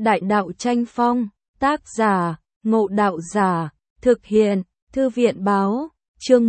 Đại đạo tranh phong, tác giả, Ngộ Đạo Giả, thực hiện, Thư viện báo, chương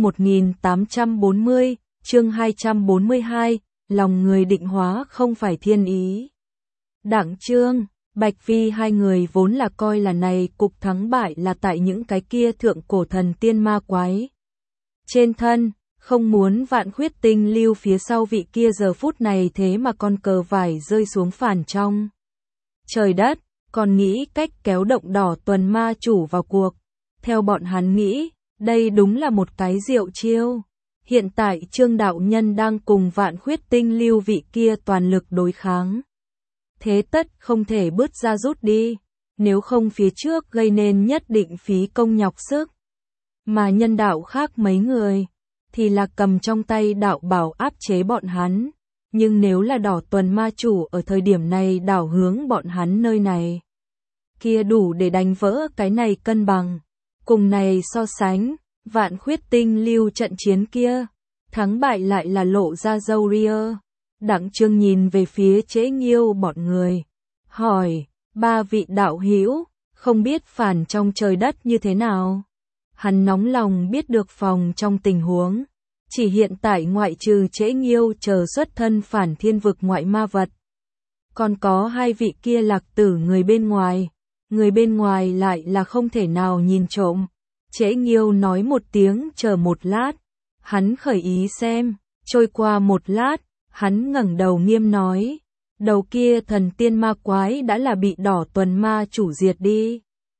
1840, chương 242, lòng người định hóa không phải thiên ý. Đặng Trương, Bạch Vi hai người vốn là coi là này cục thắng bại là tại những cái kia thượng cổ thần tiên ma quái trên thân, không muốn Vạn Khuyết Tinh lưu phía sau vị kia giờ phút này thế mà con cờ vải rơi xuống phản trong trời đất, còn nghĩ cách kéo động Đỏ Tuần ma chủ vào cuộc. Theo bọn hắn nghĩ, đây đúng là một cái diệu chiêu. Hiện tại Trương đạo nhân đang cùng Vạn Khuyết Tinh lưu vị kia toàn lực đối kháng. Thế tất không thể bứt ra rút đi, nếu không phía trước gây nên nhất định phí công nhọc sức. Mà nhân đạo khác mấy người, thì là cầm trong tay đạo bảo áp chế bọn hắn. Nhưng nếu là Đỏ Tuần ma chủ ở thời điểm này đảo hướng bọn hắn nơi này, kia đủ để đánh vỡ cái này cân bằng. Cùng này so sánh, Vạn Khuyết Tinh lưu trận chiến kia, thắng bại lại là lộ ra râu ria. Đặng Trương nhìn về phía Trễ Nghiêu bọn người, hỏi, ba vị đạo hữu, không biết phản trong trời đất như thế nào? Hắn nóng lòng biết được phòng trong tình huống. Chỉ hiện tại ngoại trừ Trễ Nghiêu chờ xuất thân phản thiên vực ngoại ma vật, còn có hai vị kia lạc tử người bên ngoài lại là không thể nào nhìn trộm. Trễ Nghiêu nói một tiếng chờ một lát, hắn khởi ý xem, trôi qua một lát, hắn ngẩng đầu nghiêm nói, đầu kia thần tiên ma quái đã là bị Đỏ Tuần ma chủ diệt đi.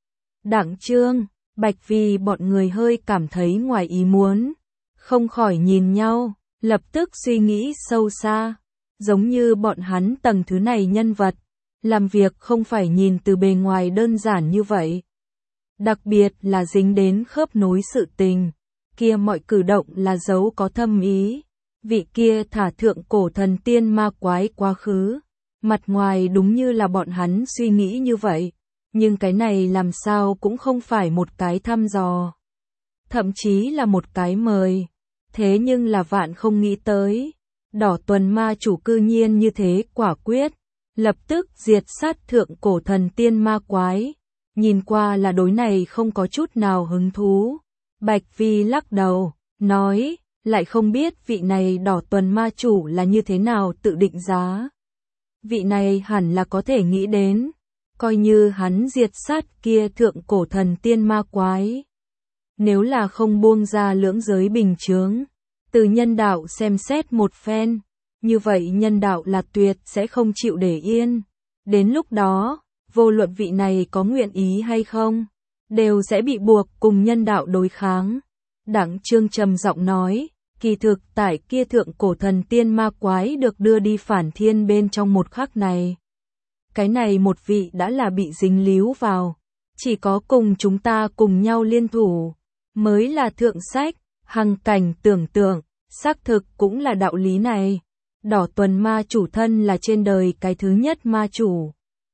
Đặng Trương, Bạch Vi bọn người hơi cảm thấy ngoài ý muốn, không khỏi nhìn nhau, lập tức suy nghĩ sâu xa, giống như bọn hắn tầng thứ này nhân vật, làm việc không phải nhìn từ bề ngoài đơn giản như vậy. Đặc biệt là dính đến khớp nối sự tình, kia mọi cử động là dấu có thâm ý. Vị kia thả thượng cổ thần tiên ma quái quá khứ, mặt ngoài đúng như là bọn hắn suy nghĩ như vậy, nhưng cái này làm sao cũng không phải một cái thăm dò, thậm chí là một cái mời. Thế nhưng là vạn không nghĩ tới, Đỏ Tuần ma chủ cư nhiên như thế quả quyết, lập tức diệt sát thượng cổ thần tiên ma quái. Nhìn qua là đối này không có chút nào hứng thú. Bạch Vi lắc đầu, nói, lại không biết vị này Đỏ Tuần ma chủ là như thế nào tự định giá. Vị này hẳn là có thể nghĩ đến, coi như hắn diệt sát kia thượng cổ thần tiên ma quái. Nếu là không buông ra lưỡng giới bình chướng, từ nhân đạo xem xét một phen, như vậy nhân đạo là tuyệt sẽ không chịu để yên. Đến lúc đó, vô luận vị này có nguyện ý hay không, đều sẽ bị buộc cùng nhân đạo đối kháng. Đặng Trương trầm giọng nói, kỳ thực tại kia thượng cổ thần tiên ma quái được đưa đi phản thiên bên trong một khắc này. Cái này một vị đã là bị dính líu vào, chỉ có cùng chúng ta cùng nhau liên thủ, mới là thượng sách, hằng cảnh tưởng tượng, xác thực cũng là đạo lý này. Đỏ Tuần ma chủ thân là trên đời cái thứ nhất ma chủ,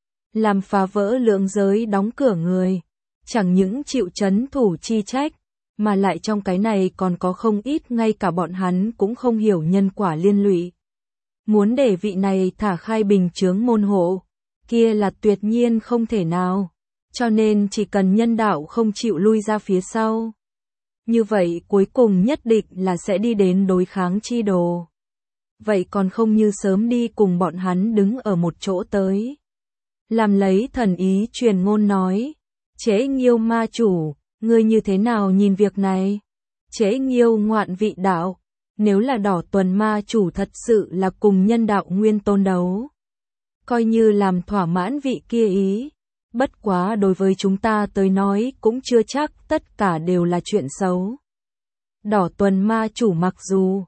làm phá vỡ lượng giới đóng cửa người, chẳng những chịu trấn thủ chi trách, mà lại trong cái này còn có không ít ngay cả bọn hắn cũng không hiểu nhân quả liên lụy. Muốn để vị này thả khai bình chướng môn hộ, kia là tuyệt nhiên không thể nào, cho nên chỉ cần nhân đạo không chịu lui ra phía sau. Như vậy cuối cùng nhất định là sẽ đi đến đối kháng chi đồ. Vậy còn không như sớm đi cùng bọn hắn đứng ở một chỗ tới. Làm lấy thần ý truyền ngôn nói, Trễ Nghiêu ma chủ, ngươi như thế nào nhìn việc này? Trễ Nghiêu ngoạn vị đạo, nếu là Đỏ Tuần ma chủ thật sự là cùng nhân đạo nguyên tôn đấu, coi như làm thỏa mãn vị kia ý, bất quá đối với chúng ta tới nói cũng chưa chắc tất cả đều là chuyện xấu. Đỏ Tuần ma chủ mặc dù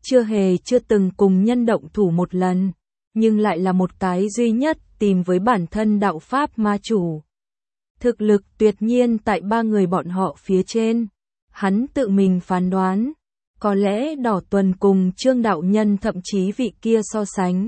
chưa từng cùng nhân động thủ một lần, nhưng lại là một cái duy nhất tìm với bản thân đạo pháp ma chủ. Thực lực tuyệt nhiên tại ba người bọn họ phía trên, hắn tự mình phán đoán, có lẽ Đỏ Tuần cùng Trương đạo nhân thậm chí vị kia so sánh,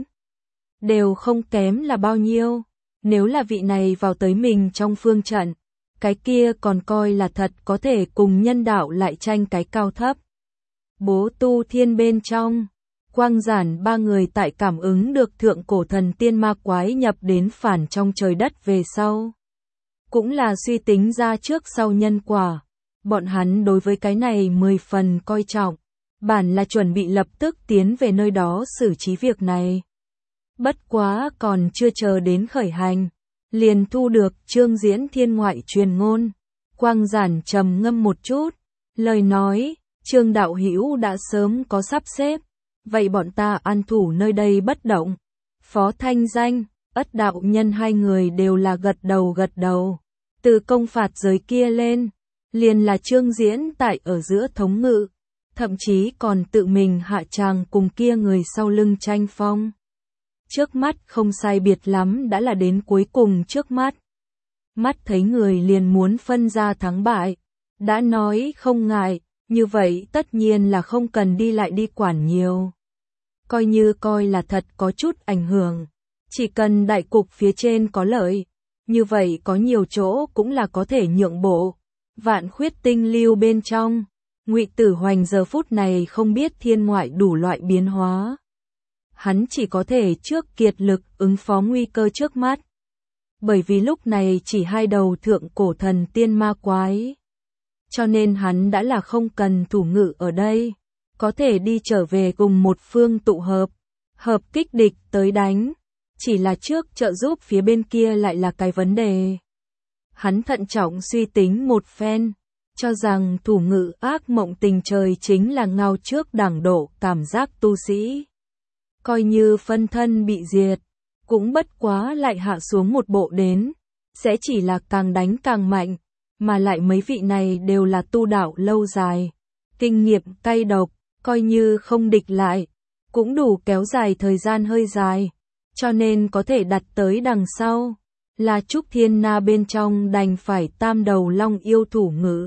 đều không kém là bao nhiêu. Nếu là vị này vào tới mình trong phương trận, cái kia còn coi là thật có thể cùng nhân đạo lại tranh cái cao thấp. Bố tu thiên bên trong, Quang Giản ba người tại cảm ứng được thượng cổ thần tiên ma quái nhập đến phản trong trời đất về sau. Cũng là suy tính ra trước sau nhân quả. Bọn hắn đối với cái này 10 phần coi trọng. Bản là chuẩn bị lập tức tiến về nơi đó xử trí việc này. Bất quá còn chưa chờ đến khởi hành. Liền thu được Trương Diễn thiên ngoại truyền ngôn. Quang Giản trầm ngâm một chút. Lời nói, Trương đạo hữu đã sớm có sắp xếp. Vậy bọn ta an thủ nơi đây bất động. Phó Thanh Danh, Ất đạo nhân hai người đều là gật đầu. Từ công phạt giới kia lên, liền là Trương Diễn tại ở giữa thống ngự, thậm chí còn tự mình hạ tràng cùng kia người sau lưng tranh phong. Trước mắt không sai biệt lắm đã là đến cuối cùng trước mắt. Mắt thấy người liền muốn phân ra thắng bại, đã nói không ngại, như vậy tất nhiên là không cần đi lại đi quản nhiều. Coi là thật có chút ảnh hưởng, chỉ cần đại cục phía trên có lợi, như vậy có nhiều chỗ cũng là có thể nhượng bộ. Vạn Khuyết Tinh lưu bên trong, Ngụy Tử Hoành giờ phút này không biết thiên ngoại đủ loại biến hóa. Hắn chỉ có thể trước kiệt lực ứng phó nguy cơ trước mắt. Bởi vì lúc này chỉ hai đầu thượng cổ thần tiên ma quái. Cho nên hắn đã là không cần thủ ngự ở đây. Có thể đi trở về cùng một phương tụ hợp kích địch tới đánh. Chỉ là trước trợ giúp phía bên kia lại là cái vấn đề. Hắn thận trọng suy tính một phen, cho rằng thủ ngự ác mộng tình trời chính là ngao trước đẳng độ cảm giác tu sĩ. Coi như phân thân bị diệt, cũng bất quá lại hạ xuống một bộ đến, sẽ chỉ là càng đánh càng mạnh, mà lại mấy vị này đều là tu đạo lâu dài, kinh nghiệm cay độc, coi như không địch lại, cũng đủ kéo dài thời gian hơi dài, cho nên có thể đặt tới đằng sau, là Trúc Thiên Na bên trong đành phải tam đầu long yêu thủ ngự.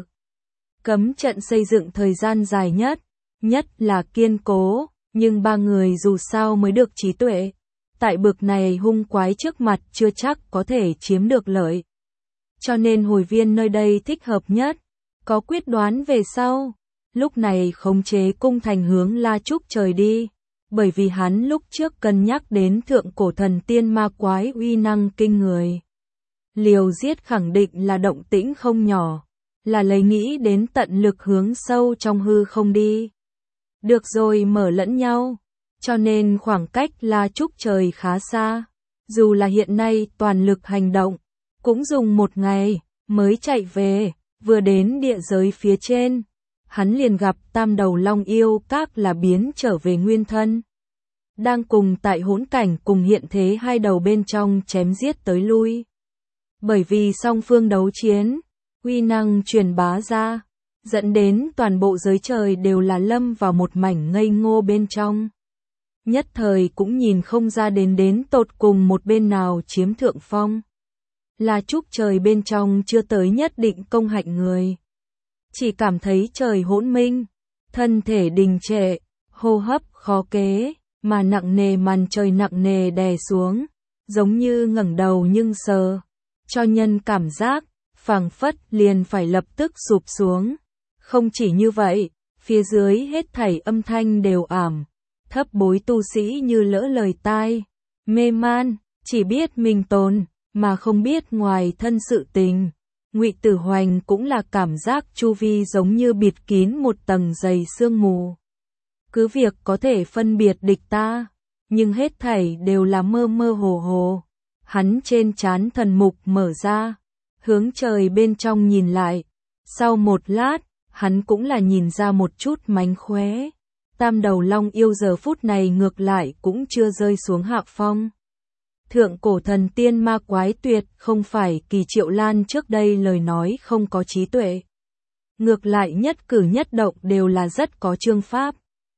Cấm trận xây dựng thời gian dài nhất là kiên cố, nhưng ba người dù sao mới được trí tuệ, tại bực này hung quái trước mặt chưa chắc có thể chiếm được lợi. Cho nên hồi viên nơi đây thích hợp nhất, có quyết đoán về sau, lúc này khống chế cung thành hướng La Trúc trời đi, bởi vì hắn lúc trước cân nhắc đến thượng cổ thần tiên ma quái uy năng kinh người. Liều giết khẳng định là động tĩnh không nhỏ, là lấy nghĩ đến tận lực hướng sâu trong hư không đi. Được rồi mở lẫn nhau, cho nên khoảng cách La Trúc trời khá xa, dù là hiện nay toàn lực hành động, cũng dùng một ngày mới chạy về, vừa đến địa giới phía trên, hắn liền gặp tam đầu long yêu các là biến trở về nguyên thân. Đang cùng tại hỗn cảnh cùng hiện thế hai đầu bên trong chém giết tới lui. Bởi vì song phương đấu chiến, uy năng truyền bá ra, dẫn đến toàn bộ giới trời đều là lâm vào một mảnh ngây ngô bên trong. Nhất thời cũng nhìn không ra đến tột cùng một bên nào chiếm thượng phong. La Trúc trời bên trong chưa tới nhất định công hạnh người. Chỉ cảm thấy trời hỗn minh, thân thể đình trệ, hô hấp khó kế, mà nặng nề màn trời nặng nề đè xuống, giống như ngẩng đầu nhưng sờ, cho nhân cảm giác, phảng phất liền phải lập tức sụp xuống. Không chỉ như vậy, phía dưới hết thảy âm thanh đều ảm, thấp bối tu sĩ như lỡ lời tai, mê man, chỉ biết mình tồn, mà không biết ngoài thân sự tình. Ngụy Tử Hoành cũng là cảm giác chu vi giống như bịt kín một tầng dày sương mù. Cứ việc có thể phân biệt địch ta, nhưng hết thảy đều là mơ mơ hồ hồ. Hắn trên trán thần mục mở ra, hướng trời bên trong nhìn lại. Sau một lát, hắn cũng là nhìn ra một chút mánh khóe. Tam đầu long yêu giờ phút này ngược lại cũng chưa rơi xuống hạ phong. Thượng cổ thần tiên ma quái tuyệt không phải Kỳ Triệu Lan trước đây lời nói không có trí tuệ. Ngược lại nhất cử nhất động đều là rất có chương pháp.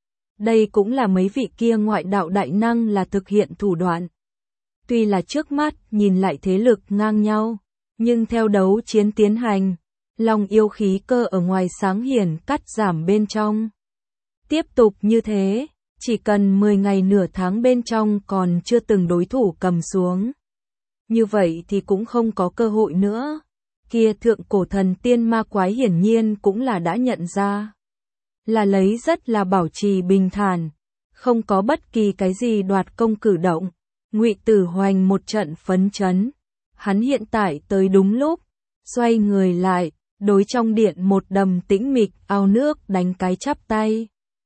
Đây cũng là mấy vị kia ngoại đạo đại năng là thực hiện thủ đoạn. Tuy là trước mắt nhìn lại thế lực ngang nhau, nhưng theo đấu chiến tiến hành, long yêu khí cơ ở ngoài sáng hiển cắt giảm bên trong. Tiếp tục như thế, chỉ cần 10 ngày nửa tháng bên trong còn chưa từng đối thủ cầm xuống. Như vậy thì cũng không có cơ hội nữa. Kia thượng cổ thần tiên ma quái hiển nhiên cũng là đã nhận ra. Là lấy rất là bảo trì bình thản, không có bất kỳ cái gì đoạt công cử động. Ngụy Tử Hoành một trận phấn chấn. Hắn hiện tại tới đúng lúc, xoay người lại, đối trong điện một đầm tĩnh mịch ao nước đánh cái chắp tay.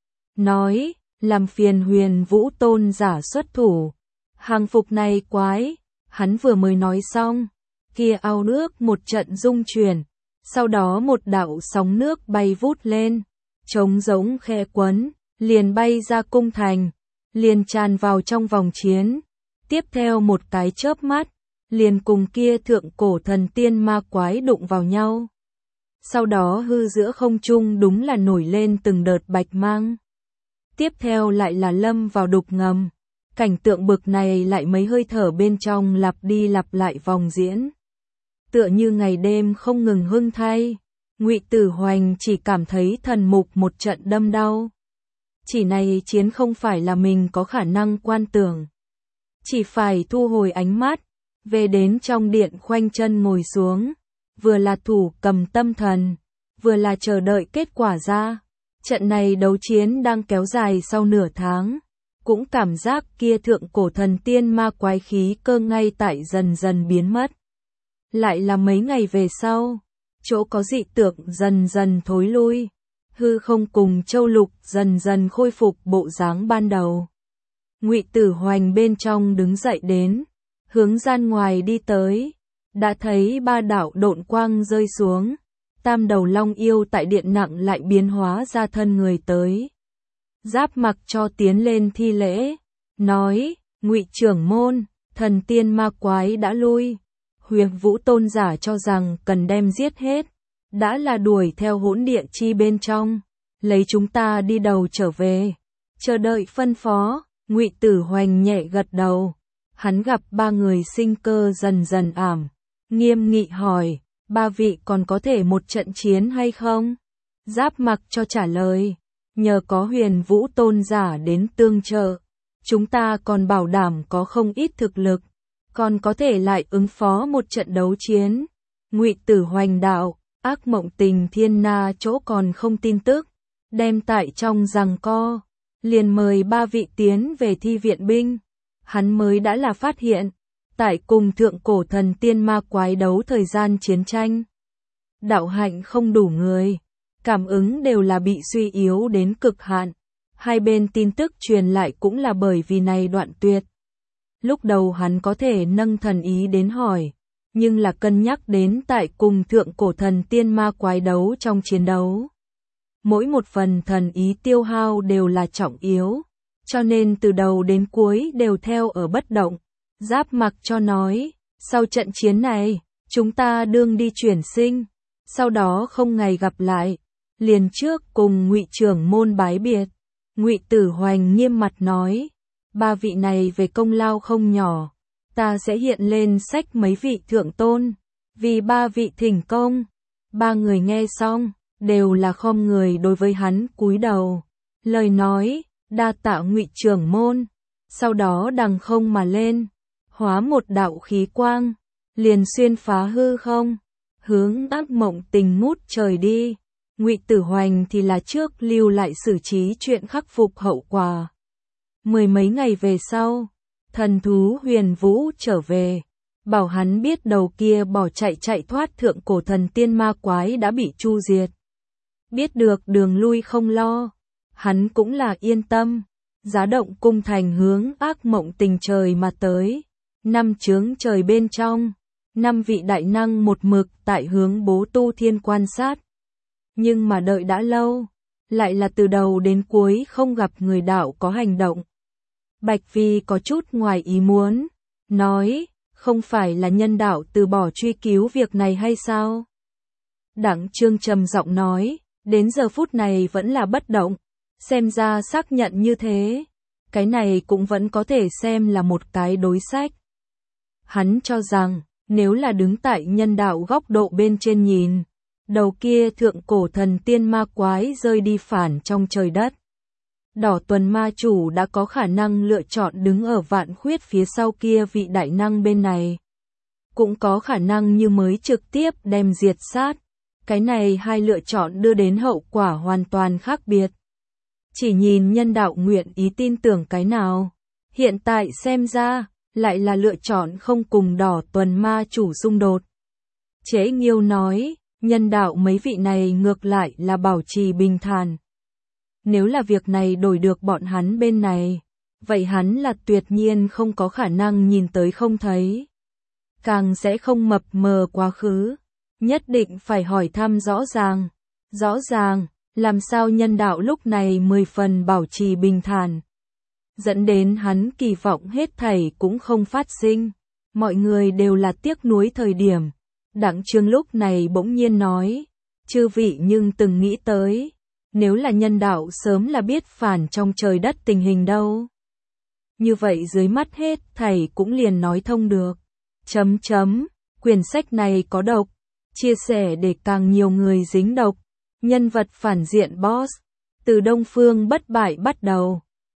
Nói, làm phiền Huyền Vũ tôn giả xuất thủ. Hàng phục này quái, hắn vừa mới nói xong, kia ao nước một trận rung chuyển, sau đó một đạo sóng nước bay vút lên, trống giống khe quấn, liền bay ra cung thành, liền tràn vào trong vòng chiến. Tiếp theo một cái chớp mắt, liền cùng kia thượng cổ thần tiên ma quái đụng vào nhau. Sau đó hư giữa không trung đúng là nổi lên từng đợt bạch mang. Tiếp theo lại là lâm vào đục ngầm. Cảnh tượng bực này lại mấy hơi thở bên trong lặp đi lặp lại vòng diễn. Tựa như ngày đêm không ngừng hưng thay. Ngụy Tử Hoành chỉ cảm thấy thần mục một trận đâm đau. Chỉ này chiến không phải là mình có khả năng quan tưởng. Chỉ phải thu hồi ánh mắt, về đến trong điện khoanh chân ngồi xuống, vừa là thủ cầm tâm thần, vừa là chờ đợi kết quả ra. Trận này đấu chiến đang kéo dài sau nửa tháng, cũng cảm giác kia thượng cổ thần tiên ma quái khí cơ ngay tại dần dần biến mất. Lại là mấy ngày về sau, chỗ có dị tượng dần dần thối lui, hư không cùng châu lục dần dần khôi phục bộ dáng ban đầu. Ngụy Tử Hoành bên trong đứng dậy đến, hướng gian ngoài đi tới, đã thấy ba đạo độn quang rơi xuống, tam đầu long yêu tại điện nặng lại biến hóa ra thân người tới. Giáp Mặc cho tiến lên thi lễ, nói, Ngụy trưởng môn, thần tiên ma quái đã lui, Huyền Vũ tôn giả cho rằng cần đem giết hết, đã là đuổi theo hỗn địa chi bên trong, lấy chúng ta đi đầu trở về, chờ đợi phân phó. Ngụy Tử Hoành nhẹ gật đầu, hắn gặp ba người sinh cơ dần dần ảm, nghiêm nghị hỏi, ba vị còn có thể một trận chiến hay không? Giáp Mặc cho trả lời, nhờ có Huyền Vũ tôn giả đến tương trợ, chúng ta còn bảo đảm có không ít thực lực, còn có thể lại ứng phó một trận đấu chiến. Ngụy Tử Hoành đạo, ác mộng tình thiên na chỗ còn không tin tức, đem tại trong giằng co. Liền mời ba vị tiến về thi viện binh. Hắn mới đã là phát hiện, tại cùng thượng cổ thần tiên ma quái đấu thời gian chiến tranh. Đạo hạnh không đủ người, cảm ứng đều là bị suy yếu đến cực hạn. Hai bên tin tức truyền lại cũng là bởi vì này đoạn tuyệt. Lúc đầu hắn có thể nâng thần ý đến hỏi, nhưng là cân nhắc đến tại cùng thượng cổ thần tiên ma quái đấu trong chiến đấu. Mỗi một phần thần ý tiêu hao đều là trọng yếu, cho nên từ đầu đến cuối đều theo ở bất động. Giáp Mặc cho nói, sau trận chiến này, chúng ta đương đi chuyển sinh, sau đó không ngày gặp lại, liền trước cùng Ngụy trưởng môn bái biệt. Ngụy Tử Hoành nghiêm mặt nói, ba vị này về công lao không nhỏ, ta sẽ hiện lên sách mấy vị thượng tôn, vì ba vị thỉnh công. Ba người nghe xong, đều là khom người đối với hắn cúi đầu, lời nói, đa tạ Ngụy trưởng môn, sau đó đằng không mà lên, hóa một đạo khí quang, liền xuyên phá hư không, hướng ác mộng tình ngút trời đi. Ngụy Tử Hoành thì là trước lưu lại xử trí chuyện khắc phục hậu quả. Mười mấy ngày về sau, thần thú Huyền Vũ trở về, bảo hắn biết đầu kia bỏ chạy thoát thượng cổ thần tiên ma quái đã bị chu diệt. Biết được đường lui không lo, hắn cũng là yên tâm, giá động cung thành hướng ác mộng tình trời mà tới. Năm chướng trời bên trong, 5 vị đại năng một mực tại hướng Bố Tu Thiên quan sát. Nhưng mà đợi đã lâu, lại là từ đầu đến cuối không gặp người đạo có hành động. Bạch Phi có chút ngoài ý muốn, nói, không phải là nhân đạo từ bỏ truy cứu việc này hay sao? Đặng Trương trầm giọng nói, đến giờ phút này vẫn là bất động, xem ra xác nhận như thế, cái này cũng vẫn có thể xem là một cái đối sách. Hắn cho rằng, nếu là đứng tại nhân đạo góc độ bên trên nhìn, đầu kia thượng cổ thần tiên ma quái rơi đi phản trong trời đất. Đỏ Tuần ma chủ đã có khả năng lựa chọn đứng ở Vạn Khuyết phía sau kia vị đại năng bên này. Cũng có khả năng như mới trực tiếp đem diệt sát. Cái này hai lựa chọn đưa đến hậu quả hoàn toàn khác biệt. Chỉ nhìn nhân đạo nguyện ý tin tưởng cái nào. Hiện tại xem ra, lại là lựa chọn không cùng Đỏ Tuần ma chủ xung đột. Chế Nghiêu nói, nhân đạo mấy vị này ngược lại là bảo trì bình thản. Nếu là việc này đổi được bọn hắn bên này, vậy hắn là tuyệt nhiên không có khả năng nhìn tới không thấy. Càng sẽ không mập mờ quá khứ. Nhất định phải hỏi thăm rõ ràng. Rõ ràng, làm sao nhân đạo lúc này 10 phần bảo trì bình thản. Dẫn đến hắn kỳ vọng hết thảy cũng không phát sinh. Mọi người đều là tiếc nuối thời điểm. Đặng Trương lúc này bỗng nhiên nói, chư vị nhưng từng nghĩ tới, nếu là nhân đạo sớm là biết phản trong trời đất tình hình đâu. Như vậy dưới mắt hết thảy cũng liền nói thông được. Quyển sách này có độc, chia sẻ để càng nhiều người dính độc. Nhân vật phản diện boss, từ Đông Phương bất bại bắt đầu.